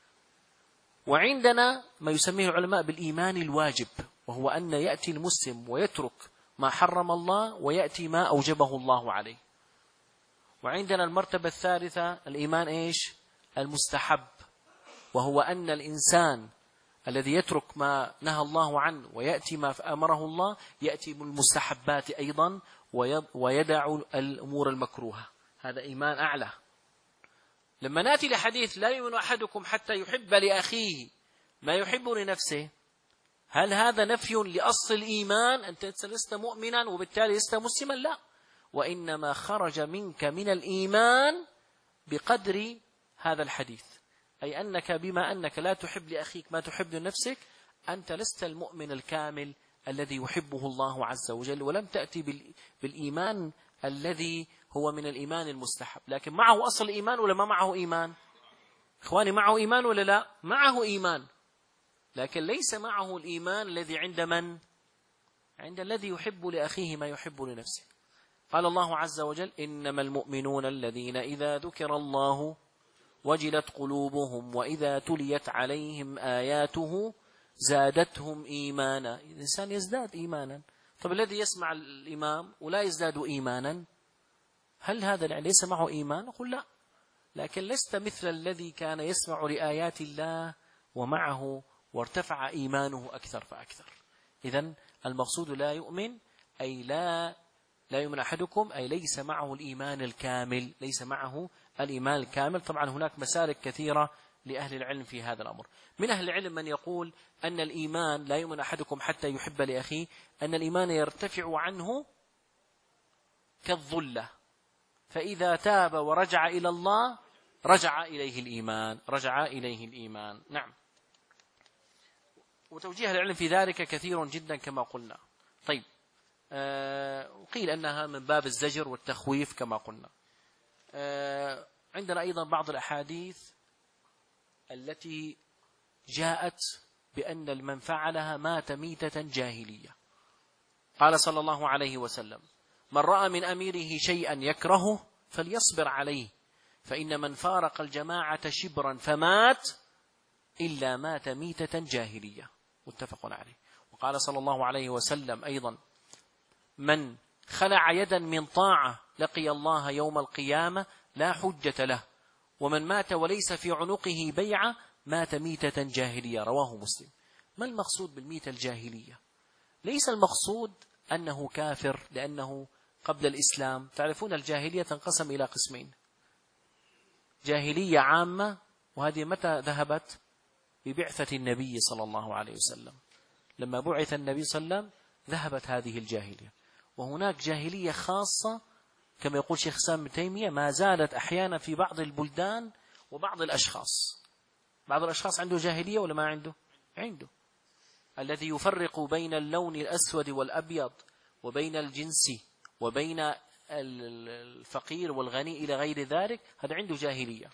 وعندنا ما يسميه العلماء بالإيمان الواجب، وهو أن يأتي المسلم ويترك ما حرم الله ويأتي ما أوجبه الله عليه. وعندنا المرتبة الثالثة الإيمان إيش؟ المستحب، وهو أن الإنسان الذي يترك ما نهى الله عنه ويأتي ما أمره الله يأتي بالمستحبات أيضا ويدع الأمور المكروهة. هذا إيمان أعلى. لما نأتي لحديث لا يؤمن أحدكم حتى يحب لأخيه ما يحب لنفسه، هل هذا نفي لأصل الإيمان؟ أنت لست مؤمنا وبالتالي لست مسلما؟ لا، وإنما خرج منك من الإيمان بقدر هذا الحديث، أي أنك بما أنك لا تحب لأخيك ما تحب لنفسك أنت لست المؤمن الكامل الذي يحبه الله عز وجل، ولم تأتي بالإيمان الذي هو من الإيمان المستحب. لكن معه أصل الإيمان ولا ما معه إيمان؟ إخواني معه إيمان ولا لا؟ معه إيمان، لكن ليس معه الإيمان الذي عند من؟ عند الذي يحب لأخيه ما يحب لنفسه. قال الله عز وجل إنما المؤمنون الذين إذا ذكر الله وجلت قلوبهم وإذا تليت عليهم آياته زادتهم إيمانا. الإنسان يزداد إيمانا. طب الذي يسمع الإمام ولا يزداد إيمانا، هل هذا ليس معه إيمان؟ نقول لا، لكن لست مثل الذي كان يسمع لآيات الله ومعه وارتفع إيمانه أكثر فأكثر. إذن المقصود لا يؤمن أي لا يؤمن أحدكم، أي ليس معه الإيمان الكامل، ليس معه الإيمان الكامل. طبعا هناك مسالك كثيرة لأهل العلم في هذا الأمر. من أهل العلم من يقول أن الإيمان لا يؤمن أحدكم حتى يحب لأخيه، أن الإيمان يرتفع عنه كالظلة، فإذا تاب ورجع إلى الله رجع إليه الإيمان، رجع إليه الإيمان. نعم، وتوجيه العلم في ذلك كثير جدا كما قلنا. طيب، وقيل أنها من باب الزجر والتخويف كما قلنا. عندنا أيضا بعض الأحاديث التي جاءت بأن من فعلها مات ميتة جاهلية. قال صلى الله عليه وسلم من رأى من أميره شيئا يكرهه فليصبر عليه، فإن من فارق الجماعة شبرا فمات إلا مات ميتة جاهلية. متفق عليه. وقال صلى الله عليه وسلم أيضا من خلع يدا من طاعة لقي الله يوم القيامة لا حجة له، ومن مات وليس في عنقه بيعة مات ميتة جاهلية. رواه مسلم. ما المقصود بالميتة الجاهلية؟ ليس المقصود أنه كافر لأنه قبل الإسلام، تعرفون الجاهلية تنقسم إلى قسمين: جاهلية عامة، وهذه متى ذهبت؟ ببعثة النبي صلى الله عليه وسلم. لما بعث النبي صلى الله عليه وسلم ذهبت هذه الجاهلية. وهناك جاهلية خاصة كما يقول شيخ الإسلام ابن تيمية ما زالت أحيانا في بعض البلدان وبعض الأشخاص. بعض الأشخاص عنده جاهلية ولا ما عنده؟ عنده. الذي يفرق بين اللون الأسود والأبيض وبين الجنس وبين الفقير والغني إلى غير ذلك، هذا عنده جاهلية.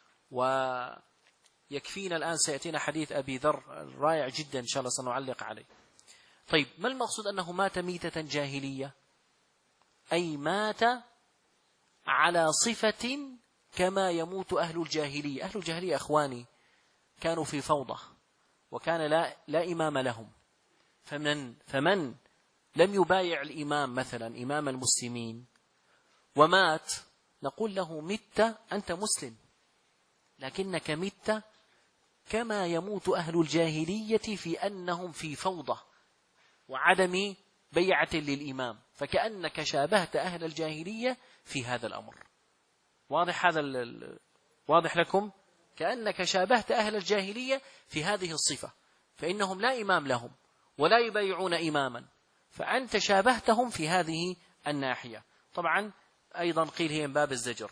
ويكفينا الآن سيأتينا حديث أبي ذر رائع جدا إن شاء الله سنعلق عليه. طيب، ما المقصود أنه مات ميتة جاهلية؟ أي مات على صفة كما يموت أهل الجاهلية. أهل الجاهلية أخواني كانوا في فوضى، وكان لا إمام لهم. فمن لم يبايع الإمام مثلا إمام المسلمين ومات، نقول له مت أنت مسلم، لكنك مت كما يموت أهل الجاهلية في أنهم في فوضى وعدم بيعة للإمام، فكأنك شابهت أهل الجاهلية في هذا الأمر. واضح هذا واضح لكم؟ كأنك شابهت أهل الجاهلية في هذه الصفة، فإنهم لا إمام لهم ولا يبايعون إماما، فأنت شابهتهم في هذه الناحية. طبعا أيضا قيل هي من باب الزجر.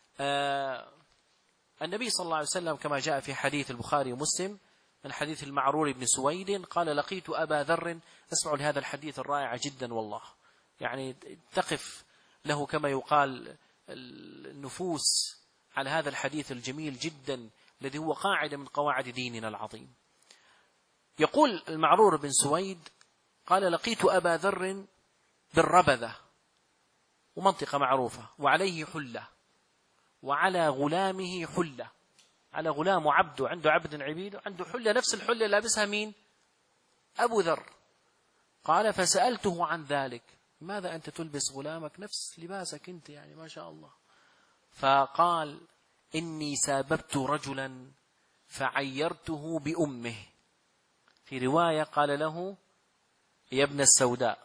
النبي صلى الله عليه وسلم كما جاء في حديث البخاري ومسلم من حديث المعرور بن سويد قال: لقيت أبا ذر. اسمعوا لهذا الحديث الرائع جدا والله، يعني تقف له كما يقال النفوس على هذا الحديث الجميل جدا الذي هو قاعدة من قواعد ديننا العظيم. يقول المعرور بن سويد قال: لقيت أبا ذر بالربذة، ومنطقة معروفة، وعليه حلة، وعلى غلامه حلة، على غلام وعبده، عنده عبد عبيد، عنده حلة نفس الحلة لابسها مين؟ أبو ذر. قال: فسألته عن ذلك، ماذا أنت تلبس غلامك نفس لباسك أنت، يعني ما شاء الله. فقال: إني ساببت رجلا فعيرته بأمه. في رواية قال له: يا ابن السوداء،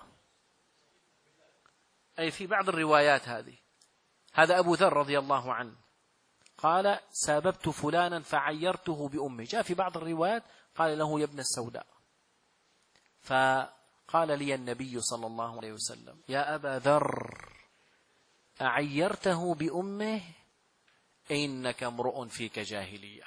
أي في بعض الروايات هذا أبو ذر رضي الله عنه قال: ساببت فلانا فعيرته بأمه. جاء في بعض الروايات قال له: يا ابن السوداء. فقال لي النبي صلى الله عليه وسلم: يا أبا ذر، أعيرته بأمه؟ إنك امرؤ فيك جاهلية.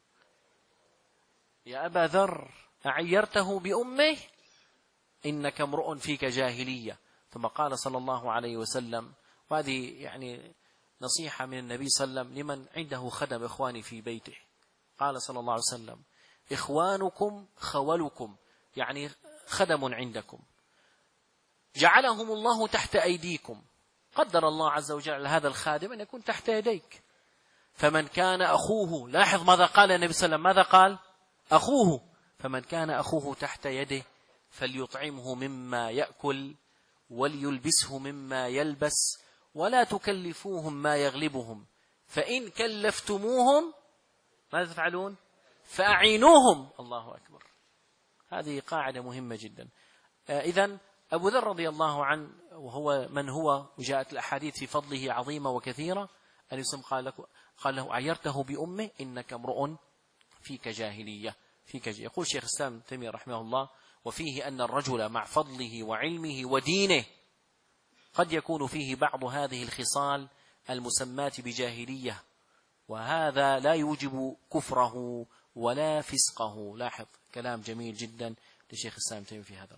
يا أبا ذر، أعيرته بأمه؟ إنك امرؤ فيك جاهلية. ثم قال صلى الله عليه وسلم، وهذه يعني نصيحة من النبي صلى الله عليه وسلم لمن عنده خدم إخواني في بيته، قال صلى الله عليه وسلم: إخوانكم خولكم، يعني خدم عندكم جعلهم الله تحت أيديكم. قدر الله عز وجل هذا الخادم أن يكون تحت يديك. فمن كان أخوه، لاحظ ماذا قال النبي صلى الله عليه وسلم، ماذا قال؟ أخوه. فمن كان أخوه تحت يده فليطعمه مما يأكل وليلبسه مما يلبس، ولا تكلفوهم ما يغلبهم، فإن كلفتموهم ماذا تفعلون؟ فأعينوهم. الله أكبر. هذه قاعدة مهمة جدا. إذن أبو ذر رضي الله عنه وهو من هو، وجاءت الأحاديث في فضله عظيمة وكثيرة، أن يسمى قال له: عيرته بأمه إنك امرؤ فيك جاهلية. يقول شيخ الإسلام ابن تيمية رحمه الله: وفيه أن الرجل مع فضله وعلمه ودينه قد يكون فيه بعض هذه الخصال المسماة بجاهلية، وهذا لا يوجب كفره ولا فسقه. لاحظ كلام جميل جدا لشيخ الإسلام ابن تيمية في هذا.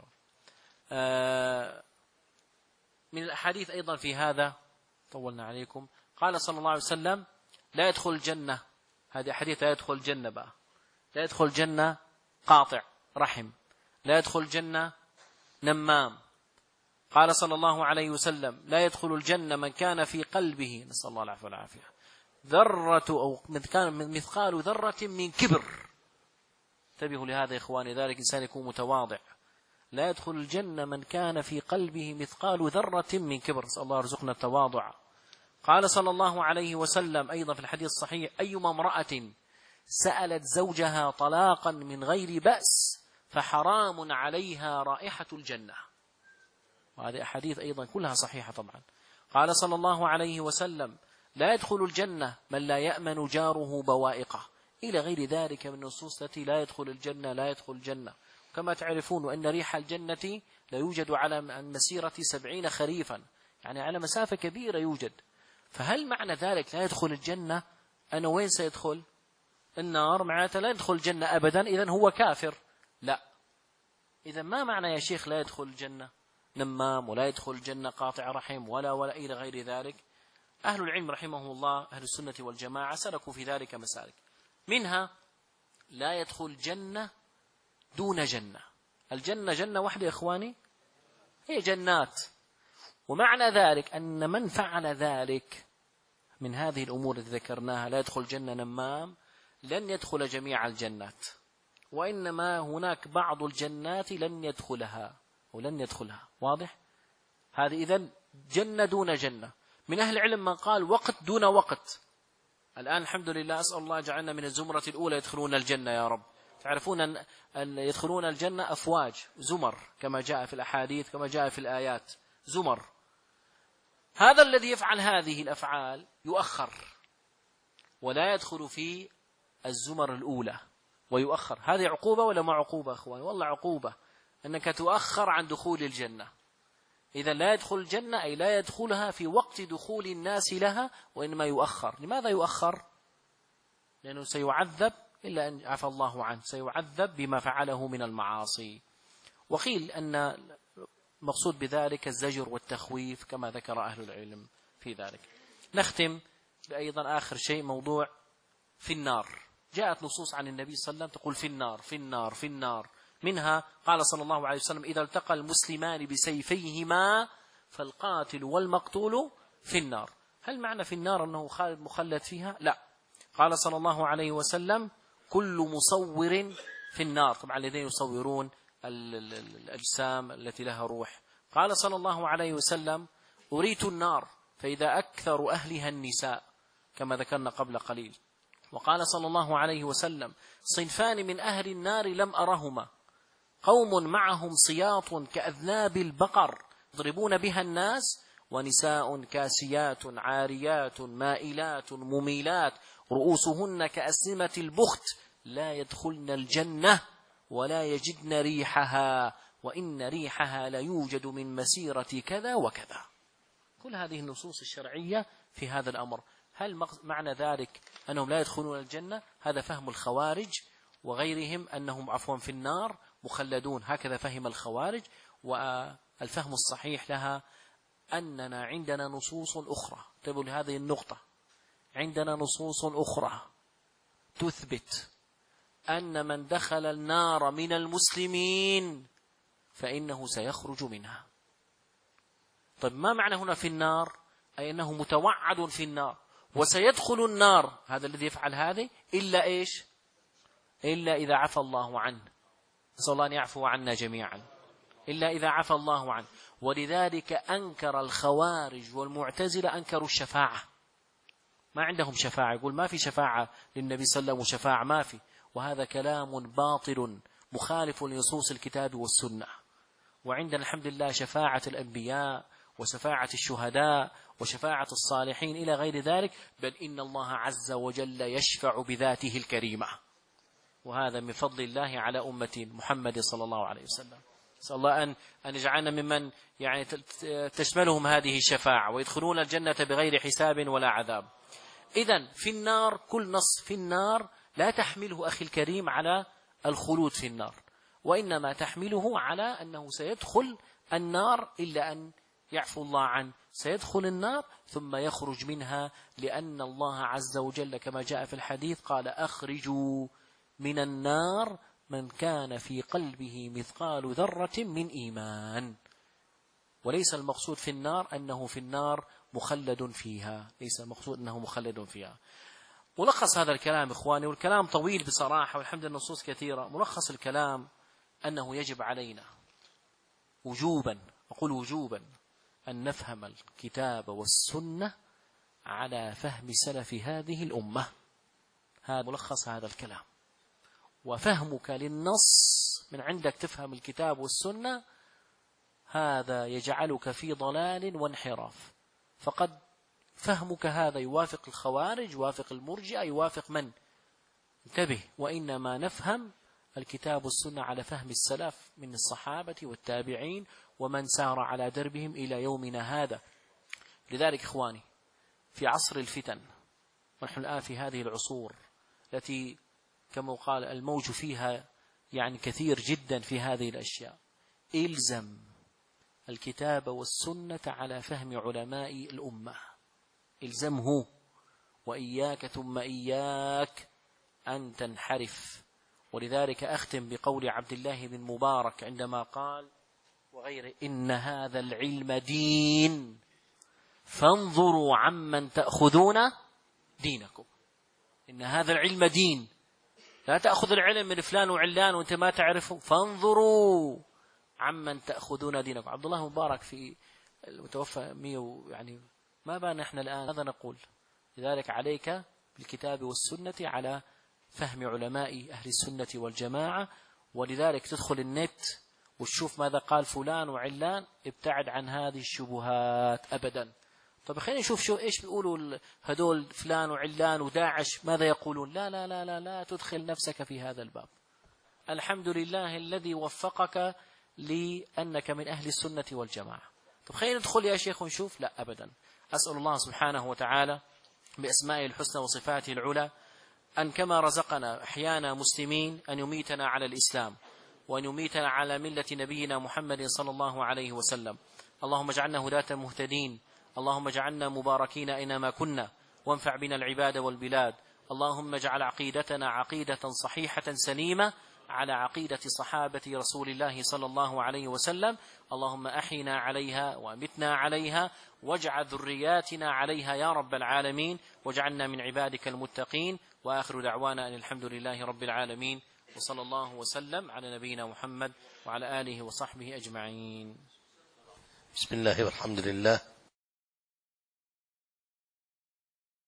من الأحاديث أيضا في هذا، طولنا عليكم، قال صلى الله عليه وسلم: لا يدخل الجنة، هذه حديث لا يدخل الجنة بقى، لا يدخل الجنة قاطع رحم، لا يدخل الجنة نمام. قال صلى الله عليه وسلم: لا يدخل الجنة من كان في قلبه، نسأل الله العفو والعافية، ذرة أو مثقال ذرة من كبر. انتبهوا لهذا يا إخواني، ذلك إنسان يكون متواضع. لا يدخل الجنة من كان في قلبه مثقال ذرة من كبر. نسأل الله يرزقنا التواضع. قال صلى الله عليه وسلم أيضا في الحديث الصحيح: أيما امرأة سألت زوجها طلاقا من غير بأس فحرام عليها رائحة الجنة. وهذه أحاديث أيضا كلها صحيحة طبعا. قال صلى الله عليه وسلم: لا يدخل الجنة من لا يأمن جاره بوائقه، إلى غير ذلك من النصوص التي لا يدخل الجنة لا يدخل الجنة. كما تعرفون أن ريح الجنة لا يوجد على مسيرة 70 خريفا، يعني على مسافة كبيرة يوجد. فهل معنى ذلك لا يدخل الجنة أنه وين سيدخل؟ النار، معناته لا يدخل الجنة أبدا، إذن هو كافر؟ لا. إذن ما معنى يا شيخ لا يدخل الجنة نمام، ولا يدخل الجنة قاطع رحم، ولا إلى غير ذلك؟ أهل العلم رحمهم الله، أهل السنة والجماعة، سلكوا في ذلك مسالك. منها لا يدخل جنة دون جنة. الجنة جنة واحدة يا إخواني، هي جنات. ومعنى ذلك أن من فعل ذلك من هذه الأمور التي ذكرناها، لا يدخل جنة نمام، لن يدخل جميع الجنات، وإنما هناك بعض الجنات لن يدخلها. واضح؟ هذه إذن جنة دون جنة. من أهل العلم من قال وقت دون وقت. الآن الحمد لله، أسأل الله جعلنا من الزمرة الأولى يدخلون الجنة يا رب. تعرفون أن يدخلون الجنة أفواج، زمر، كما جاء في الأحاديث، كما جاء في الآيات، زمر. هذا الذي يفعل هذه الأفعال يؤخر ولا يدخل في الزمر الأولى، ويؤخر. هذه عقوبة ولا ما عقوبة أخواني؟ والله عقوبة، أنك تؤخر عن دخول الجنة. إذا لا يدخل الجنة أي لا يدخلها في وقت دخول الناس لها، وإنما يؤخر. لماذا يؤخر؟ لأنه سيعذب، إلا أن عفى الله عنه، سيعذب بما فعله من المعاصي. وقيل أن مقصود بذلك الزجر والتخويف، كما ذكر أهل العلم في ذلك. نختم أيضا آخر شيء، موضوع في النار. جاءت نصوص عن النبي صلى الله عليه وسلم تقول في النار في النار في النار. منها قال صلى الله عليه وسلم: إذا التقى المسلمان بسيفيهما فالقاتل والمقتول في النار. هل معنى في النار أنه خالد مخلد فيها؟ لا. قال صلى الله عليه وسلم: كل مصور في النار. طبعا الذين يصورون الأجسام التي لها روح. قال صلى الله عليه وسلم: أريت النار فإذا أكثر أهلها النساء، كما ذكرنا قبل قليل. وقال صلى الله عليه وسلم: صنفان من أهل النار لم أرهما، قوم معهم صياط كأذناب البقر يضربون بها الناس، ونساء كاسيات عاريات مائلات مميلات رؤوسهن كأسنمة البخت لا يدخلن الجنة ولا يجدن ريحها، وإن ريحها لا يوجد من مسيرة كذا وكذا. كل هذه النصوص الشرعية في هذا الأمر. هل معنى ذلك أنهم لا يدخلون الجنة؟ هذا فهم الخوارج وغيرهم، أنهم عفوا في النار مخلدون، هكذا فهم الخوارج. والفهم الصحيح لها أننا عندنا نصوص أخرى تقول هذه النقطة. عندنا نصوص أخرى تثبت أن من دخل النار من المسلمين فإنه سيخرج منها. طيب ما معنى هنا في النار؟ أي أنه متوعد في النار وسيدخل النار، هذا الذي يفعل هذه، إلا إيش؟ إلا إذا عفى الله عنه. نسأل الله أن يعفو عنا جميعا. إلا إذا عفى الله عنه. ولذلك أنكر الخوارج والمعتزلة، أنكروا الشفاعة. ما عندهم شفاعة، يقول ما في شفاعة للنبي صلى الله عليه وسلم، وشفاعة ما في. وهذا كلام باطل مخالف لنصوص الكتاب والسنة. وعندنا الحمد لله شفاعة الأنبياء وشفاعة الشهداء وشفاعة الصالحين إلى غير ذلك، بل إن الله عز وجل يشفع بذاته الكريمة، وهذا من فضل الله على أمة محمد صلى الله عليه وسلم. نسأل الله أن يجعلنا ممن يعني تشملهم هذه الشفاعة ويدخلون الجنة بغير حساب ولا عذاب. إذن في النار، كل نص في النار لا تحمله أخي الكريم على الخلود في النار، وإنما تحمله على أنه سيدخل النار إلا أن يعفو الله عنه، سيدخل النار ثم يخرج منها، لأن الله عز وجل كما جاء في الحديث قال: أخرجوا من النار من كان في قلبه مثقال ذرة من إيمان. وليس المقصود في النار أنه في النار مخلد فيها، ليس المقصود أنه مخلد فيها. ملخص هذا الكلام إخواني، والكلام طويل بصراحة والحمد لله النصوص كثيرة، ملخص الكلام أنه يجب علينا وجوبا، أقول وجوبا، أن نفهم الكتاب والسنة على فهم سلف هذه الأمة. هذا ملخص هذا الكلام. وفهمك للنص من عندك تفهم الكتاب والسنة، هذا يجعلك في ضلال وانحراف. فقد فهمك هذا يوافق الخوارج، يوافق المرجئة، يوافق من؟ انتبه، وإنما نفهم الكتاب والسنة على فهم السلف من الصحابة والتابعين ومن سار على دربهم إلى يومنا هذا. لذلك إخواني، في عصر الفتن، ونحن الآن في هذه العصور التي كما قال الموج فيها يعني كثير جدا في هذه الأشياء، إلزم الكتاب والسنة على فهم علماء الأمة، إلزمه، وإياك ثم إياك أن تنحرف. ولذلك أختم بقول عبد الله بن مبارك عندما قال وغيره: إن هذا العلم دين فانظروا عمن تأخذون دينكم. إن هذا العلم دين، لا تأخذ العلم من فلان وعلان وأنت ما تعرفه، فانظروا عمن تأخذون دينكم. عبد الله مبارك في المتوفى 100 يعني ما بان نحن الآن ماذا نقول. لذلك عليك بالكتاب والسنة على فهم علماء أهل السنة والجماعة. ولذلك تدخل النت وتشوف ماذا قال فلان وعلان، ابتعد عن هذه الشبهات أبدا. طب خلينا نشوف إيش بيقولوا هدول فلان وعلان وداعش ماذا يقولون. لا لا لا لا لا تدخل نفسك في هذا الباب. الحمد لله الذي وفقك لأنك من أهل السنة والجماعة. طب خلينا ندخل يا شيخ ونشوف. لا أبدا. أسأل الله سبحانه وتعالى بأسمائه الحسنى وصفاته العلى أن كما رزقنا أحيانا مسلمين أن يميتنا على الإسلام، وأن يميتنا على ملة نبينا محمد صلى الله عليه وسلم. اللهم اجعلنا هداة مهتدين، اللهم اجعلنا مباركين أينما كنا، وانفع بنا العباد والبلاد. اللهم اجعل عقيدتنا عقيدة صحيحة سليمة على عقيدة صحابة رسول الله صلى الله عليه وسلم. اللهم أحينا عليها وأمتنا عليها، واجعل ذرياتنا عليها يا رب العالمين، واجعلنا من عبادك المتقين. وآخر دعوانا أن الحمد لله رب العالمين، وصلى الله وسلم على نبينا محمد وعلى آله وصحبه أجمعين. بسم الله والحمد لله